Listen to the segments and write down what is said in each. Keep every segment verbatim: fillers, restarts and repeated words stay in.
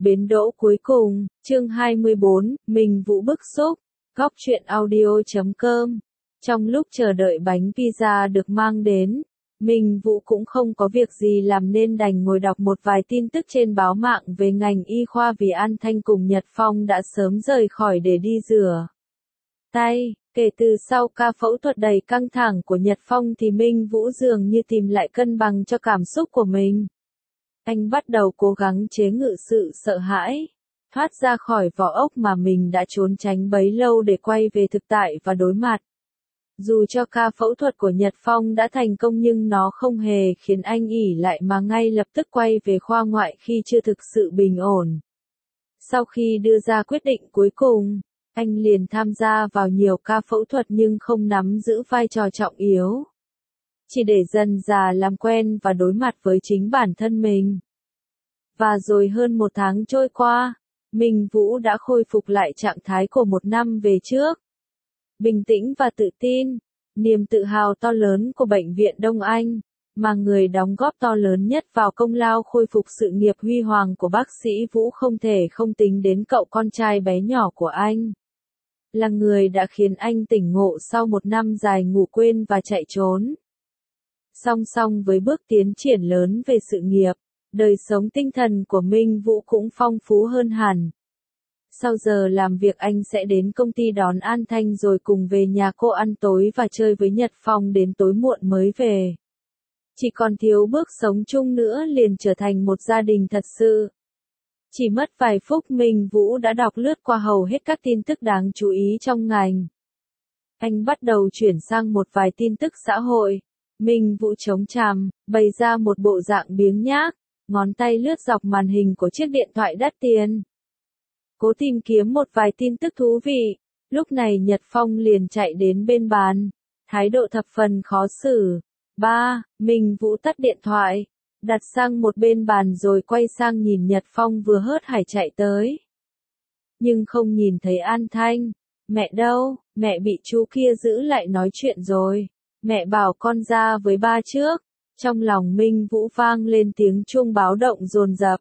Bến đỗ cuối cùng, chương hai mươi bốn, Minh Vũ bức xúc, góc truyện audio chấm com. Trong lúc chờ đợi bánh pizza được mang đến, Minh Vũ cũng không có việc gì làm nên đành ngồi đọc một vài tin tức trên báo mạng về ngành y khoa vì An Thanh cùng Nhật Phong đã sớm rời khỏi để đi rửa tay. Kể từ sau ca phẫu thuật đầy căng thẳng của Nhật Phong thì Minh Vũ dường như tìm lại cân bằng cho cảm xúc của mình. Anh bắt đầu cố gắng chế ngự sự sợ hãi, thoát ra khỏi vỏ ốc mà mình đã trốn tránh bấy lâu để quay về thực tại và đối mặt. Dù cho ca phẫu thuật của Nhật Phong đã thành công nhưng nó không hề khiến anh ỷ lại mà ngay lập tức quay về khoa ngoại khi chưa thực sự bình ổn. Sau khi đưa ra quyết định cuối cùng, anh liền tham gia vào nhiều ca phẫu thuật nhưng không nắm giữ vai trò trọng yếu. Chỉ để dần dà làm quen và đối mặt với chính bản thân mình. Và rồi hơn một tháng trôi qua, Minh Vũ đã khôi phục lại trạng thái của một năm về trước. Bình tĩnh và tự tin, niềm tự hào to lớn của Bệnh viện Đông Anh, mà người đóng góp to lớn nhất vào công lao khôi phục sự nghiệp huy hoàng của bác sĩ Vũ không thể không tính đến cậu con trai bé nhỏ của anh. Là người đã khiến anh tỉnh ngộ sau một năm dài ngủ quên và chạy trốn. Song song với bước tiến triển lớn về sự nghiệp, đời sống tinh thần của Minh Vũ cũng phong phú hơn hẳn. Sau giờ làm việc anh sẽ đến công ty đón An Thanh rồi cùng về nhà cô ăn tối và chơi với Nhật Phong đến tối muộn mới về. Chỉ còn thiếu bước sống chung nữa liền trở thành một gia đình thật sự. Chỉ mất vài phút Minh Vũ đã đọc lướt qua hầu hết các tin tức đáng chú ý trong ngành. Anh bắt đầu chuyển sang một vài tin tức xã hội. Minh Vũ chống cằm, bày ra một bộ dạng biếng nhác, ngón tay lướt dọc màn hình của chiếc điện thoại đắt tiền. Cố tìm kiếm một vài tin tức thú vị, lúc này Nhật Phong liền chạy đến bên bàn, thái độ thập phần khó xử. Ba, Minh Vũ tắt điện thoại, đặt sang một bên bàn rồi quay sang nhìn Nhật Phong vừa hớt hải chạy tới. Nhưng không nhìn thấy An Thanh. Mẹ đâu, mẹ bị chú kia giữ lại nói chuyện rồi. Mẹ bảo con ra với ba trước. Trong lòng Minh Vũ vang lên tiếng chuông báo động dồn dập.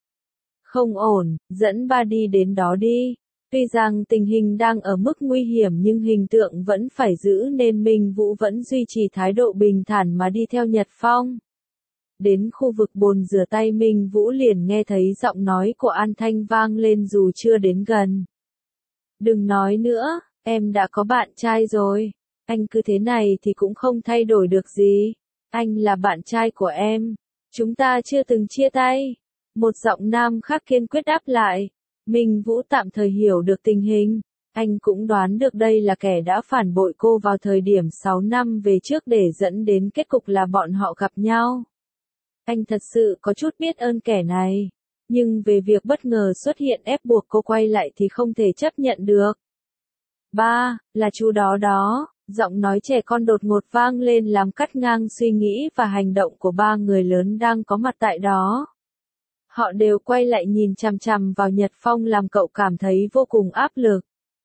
Không ổn, dẫn ba đi đến đó đi. Tuy rằng tình hình đang ở mức nguy hiểm nhưng hình tượng vẫn phải giữ nên Minh Vũ vẫn duy trì thái độ bình thản mà đi theo Nhật Phong. Đến khu vực bồn rửa tay Minh Vũ liền nghe thấy giọng nói của An Thanh vang lên dù chưa đến gần. Đừng nói nữa, em đã có bạn trai rồi. Anh cứ thế này thì cũng không thay đổi được gì. Anh là bạn trai của em. Chúng ta chưa từng chia tay. Một giọng nam khác kiên quyết đáp lại. Minh Vũ tạm thời hiểu được tình hình. Anh cũng đoán được đây là kẻ đã phản bội cô vào thời điểm sáu năm về trước để dẫn đến kết cục là bọn họ gặp nhau. Anh thật sự có chút biết ơn kẻ này. Nhưng về việc bất ngờ xuất hiện ép buộc cô quay lại thì không thể chấp nhận được. Ba, là chú đó đó. Giọng nói trẻ con đột ngột vang lên làm cắt ngang suy nghĩ và hành động của ba người lớn đang có mặt tại đó. Họ đều quay lại nhìn chằm chằm vào Nhật Phong làm cậu cảm thấy vô cùng áp lực.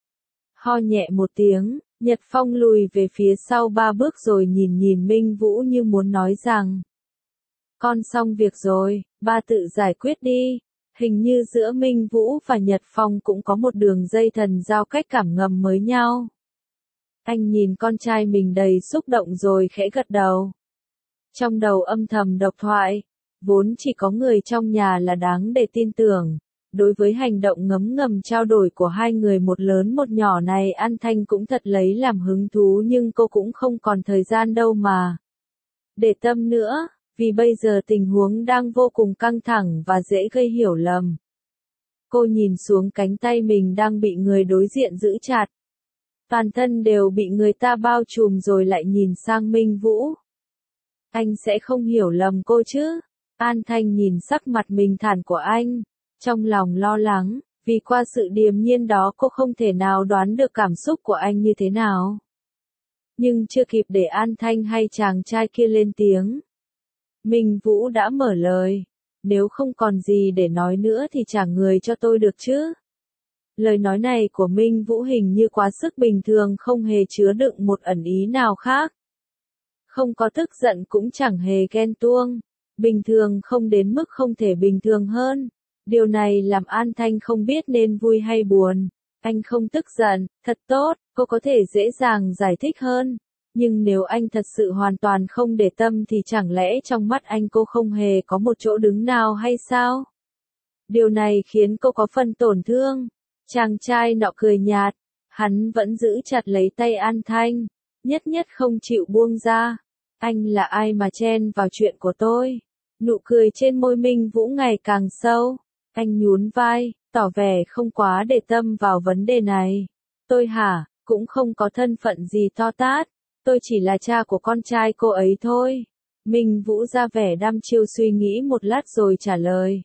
Ho nhẹ một tiếng, Nhật Phong lùi về phía sau ba bước rồi nhìn nhìn Minh Vũ như muốn nói rằng. Con xong việc rồi, ba tự giải quyết đi. Hình như giữa Minh Vũ và Nhật Phong cũng có một đường dây thần giao cách cảm ngầm với nhau. Anh nhìn con trai mình đầy xúc động rồi khẽ gật đầu. Trong đầu âm thầm độc thoại, vốn chỉ có người trong nhà là đáng để tin tưởng. Đối với hành động ngấm ngầm trao đổi của hai người một lớn một nhỏ này An Thanh cũng thật lấy làm hứng thú nhưng cô cũng không còn thời gian đâu mà để tâm nữa, vì bây giờ tình huống đang vô cùng căng thẳng và dễ gây hiểu lầm. Cô nhìn xuống cánh tay mình đang bị người đối diện giữ chặt. Toàn thân đều bị người ta bao trùm rồi lại nhìn sang Minh Vũ. Anh sẽ không hiểu lầm cô chứ? An Thanh nhìn sắc mặt bình thản của anh, trong lòng lo lắng, vì qua sự điềm nhiên đó cô không thể nào đoán được cảm xúc của anh như thế nào. Nhưng chưa kịp để An Thanh hay chàng trai kia lên tiếng. Minh Vũ đã mở lời. Nếu không còn gì để nói nữa thì trả người cho tôi được chứ? Lời nói này của Minh Vũ hình như quá sức bình thường không hề chứa đựng một ẩn ý nào khác. Không có tức giận cũng chẳng hề ghen tuông. Bình thường không đến mức không thể bình thường hơn. Điều này làm An Thanh không biết nên vui hay buồn. Anh không tức giận, thật tốt, cô có thể dễ dàng giải thích hơn. Nhưng nếu anh thật sự hoàn toàn không để tâm thì chẳng lẽ trong mắt anh cô không hề có một chỗ đứng nào hay sao? Điều này khiến cô có phần tổn thương. Chàng trai nọ cười nhạt, hắn vẫn giữ chặt lấy tay An Thanh, nhất nhất không chịu buông ra. Anh là ai mà chen vào chuyện của tôi? Nụ cười trên môi Minh Vũ ngày càng sâu. Anh nhún vai, tỏ vẻ không quá để tâm vào vấn đề này. Tôi hả, cũng không có thân phận gì to tát. Tôi chỉ là cha của con trai cô ấy thôi. Minh Vũ ra vẻ đăm chiêu suy nghĩ một lát rồi trả lời.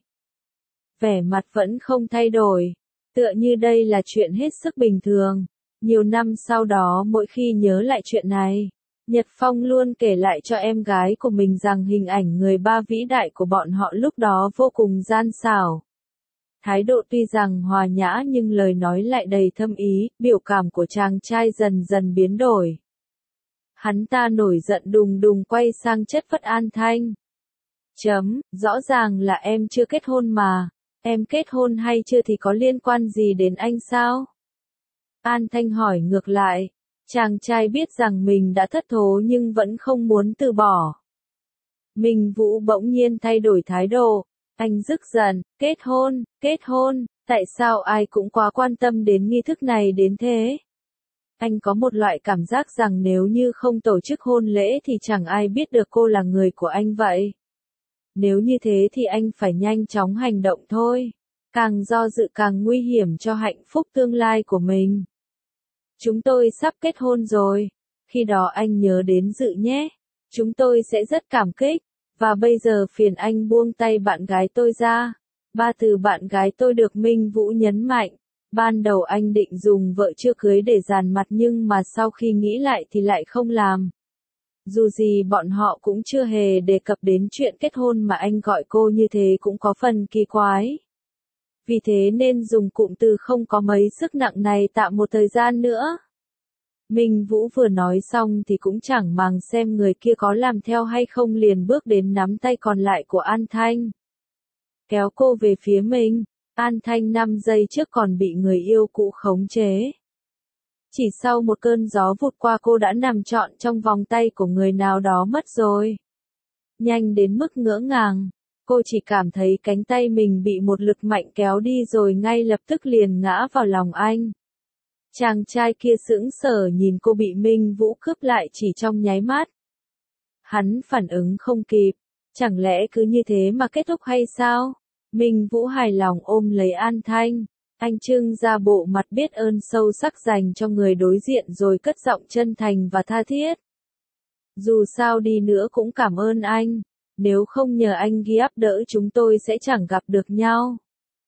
Vẻ mặt vẫn không thay đổi. Tựa như đây là chuyện hết sức bình thường. Nhiều năm sau đó mỗi khi nhớ lại chuyện này, Nhật Phong luôn kể lại cho em gái của mình rằng hình ảnh người ba vĩ đại của bọn họ lúc đó vô cùng gian xảo. Thái độ tuy rằng hòa nhã nhưng lời nói lại đầy thâm ý, biểu cảm của chàng trai dần dần biến đổi. Hắn ta nổi giận đùng đùng quay sang chất vấn An Thanh. Chấm, rõ ràng là em chưa kết hôn mà. Em kết hôn hay chưa thì có liên quan gì đến anh sao? An Thanh hỏi ngược lại. Chàng trai biết rằng mình đã thất thố nhưng vẫn không muốn từ bỏ. Minh Vũ bỗng nhiên thay đổi thái độ. Anh tức giận, kết hôn, kết hôn, tại sao ai cũng quá quan tâm đến nghi thức này đến thế? Anh có một loại cảm giác rằng nếu như không tổ chức hôn lễ thì chẳng ai biết được cô là người của anh vậy. Nếu như thế thì anh phải nhanh chóng hành động thôi. Càng do dự càng nguy hiểm cho hạnh phúc tương lai của mình. Chúng tôi sắp kết hôn rồi. Khi đó anh nhớ đến dự nhé. Chúng tôi sẽ rất cảm kích. Và bây giờ phiền anh buông tay bạn gái tôi ra. Ba từ bạn gái tôi được Minh Vũ nhấn mạnh. Ban đầu anh định dùng vợ chưa cưới để dàn mặt nhưng mà sau khi nghĩ lại thì lại không làm. Dù gì bọn họ cũng chưa hề đề cập đến chuyện kết hôn mà anh gọi cô như thế cũng có phần kỳ quái. Vì thế nên dùng cụm từ không có mấy sức nặng này tạm một thời gian nữa. Minh Vũ vừa nói xong thì cũng chẳng màng xem người kia có làm theo hay không liền bước đến nắm tay còn lại của An Thanh. Kéo cô về phía mình, An Thanh năm giây trước còn bị người yêu cũ khống chế. Chỉ sau một cơn gió vụt qua cô đã nằm trọn trong vòng tay của người nào đó mất rồi. Nhanh đến mức ngỡ ngàng, cô chỉ cảm thấy cánh tay mình bị một lực mạnh kéo đi rồi ngay lập tức liền ngã vào lòng anh. Chàng trai kia sững sờ nhìn cô bị Minh Vũ cướp lại chỉ trong nháy mắt. Hắn phản ứng không kịp, chẳng lẽ cứ như thế mà kết thúc hay sao? Minh Vũ hài lòng ôm lấy An Thanh, anh trưng ra bộ mặt biết ơn sâu sắc dành cho người đối diện rồi cất giọng chân thành và tha thiết. Dù sao đi nữa cũng cảm ơn anh, nếu không nhờ anh giúp đỡ chúng tôi sẽ chẳng gặp được nhau.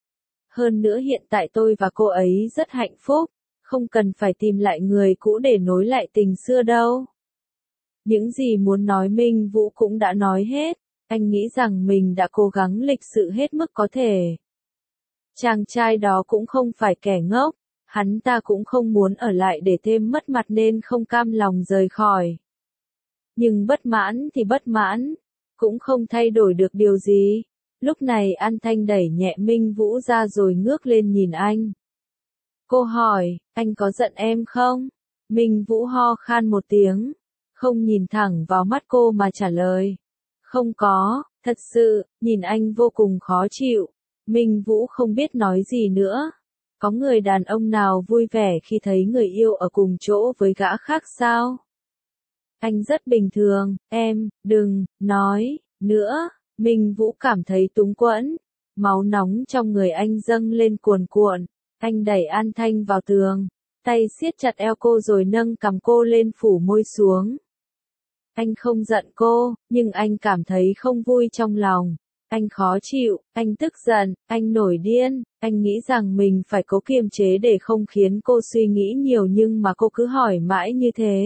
Hơn nữa hiện tại tôi và cô ấy rất hạnh phúc, không cần phải tìm lại người cũ để nối lại tình xưa đâu. Những gì muốn nói Minh Vũ cũng đã nói hết, anh nghĩ rằng mình đã cố gắng lịch sự hết mức có thể. Chàng trai đó cũng không phải kẻ ngốc, hắn ta cũng không muốn ở lại để thêm mất mặt nên không cam lòng rời khỏi. Nhưng bất mãn thì bất mãn, cũng không thay đổi được điều gì. Lúc này An Thanh đẩy nhẹ Minh Vũ ra rồi ngước lên nhìn anh. Cô hỏi, anh có giận em không? Minh Vũ ho khan một tiếng, không nhìn thẳng vào mắt cô mà trả lời. Không có, thật sự, nhìn anh vô cùng khó chịu. Minh Vũ không biết nói gì nữa. Có người đàn ông nào vui vẻ khi thấy người yêu ở cùng chỗ với gã khác sao? Anh rất bình thường, em, đừng, nói, nữa. Minh Vũ cảm thấy túng quẫn. Máu nóng trong người anh dâng lên cuồn cuộn. Anh đẩy An Thanh vào tường. Tay siết chặt eo cô rồi nâng cằm cô lên phủ môi xuống. Anh không giận cô, nhưng anh cảm thấy không vui trong lòng. Anh khó chịu, anh tức giận, anh nổi điên, anh nghĩ rằng mình phải cố kiềm chế để không khiến cô suy nghĩ nhiều nhưng mà cô cứ hỏi mãi như thế.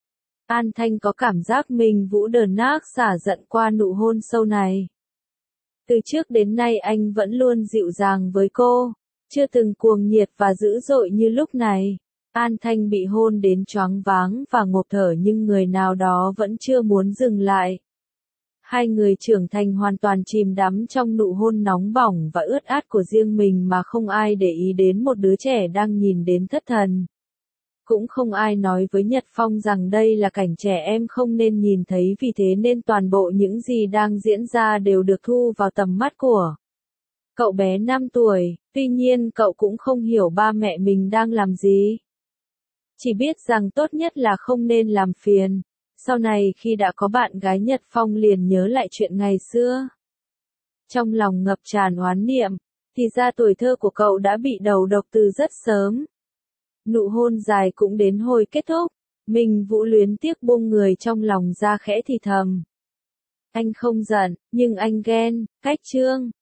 An Thanh có cảm giác mình Vũ đờn nác xả giận qua nụ hôn sâu này. Từ trước đến nay anh vẫn luôn dịu dàng với cô, chưa từng cuồng nhiệt và dữ dội như lúc này. An Thanh bị hôn đến choáng váng và ngộp thở nhưng người nào đó vẫn chưa muốn dừng lại. Hai người trưởng thành hoàn toàn chìm đắm trong nụ hôn nóng bỏng và ướt át của riêng mình mà không ai để ý đến một đứa trẻ đang nhìn đến thất thần. Cũng không ai nói với Nhật Phong rằng đây là cảnh trẻ em không nên nhìn thấy, vì thế nên toàn bộ những gì đang diễn ra đều được thu vào tầm mắt của cậu bé năm tuổi, tuy nhiên cậu cũng không hiểu ba mẹ mình đang làm gì. Chỉ biết rằng tốt nhất là không nên làm phiền. Sau này khi đã có bạn gái, Nhật Phong liền nhớ lại chuyện ngày xưa. Trong lòng ngập tràn oán niệm, thì ra tuổi thơ của cậu đã bị đầu độc từ rất sớm. Nụ hôn dài cũng đến hồi kết thúc, Minh Vũ luyến tiếc buông người trong lòng ra khẽ thì thầm. Anh không giận, nhưng anh ghen, cách Trương.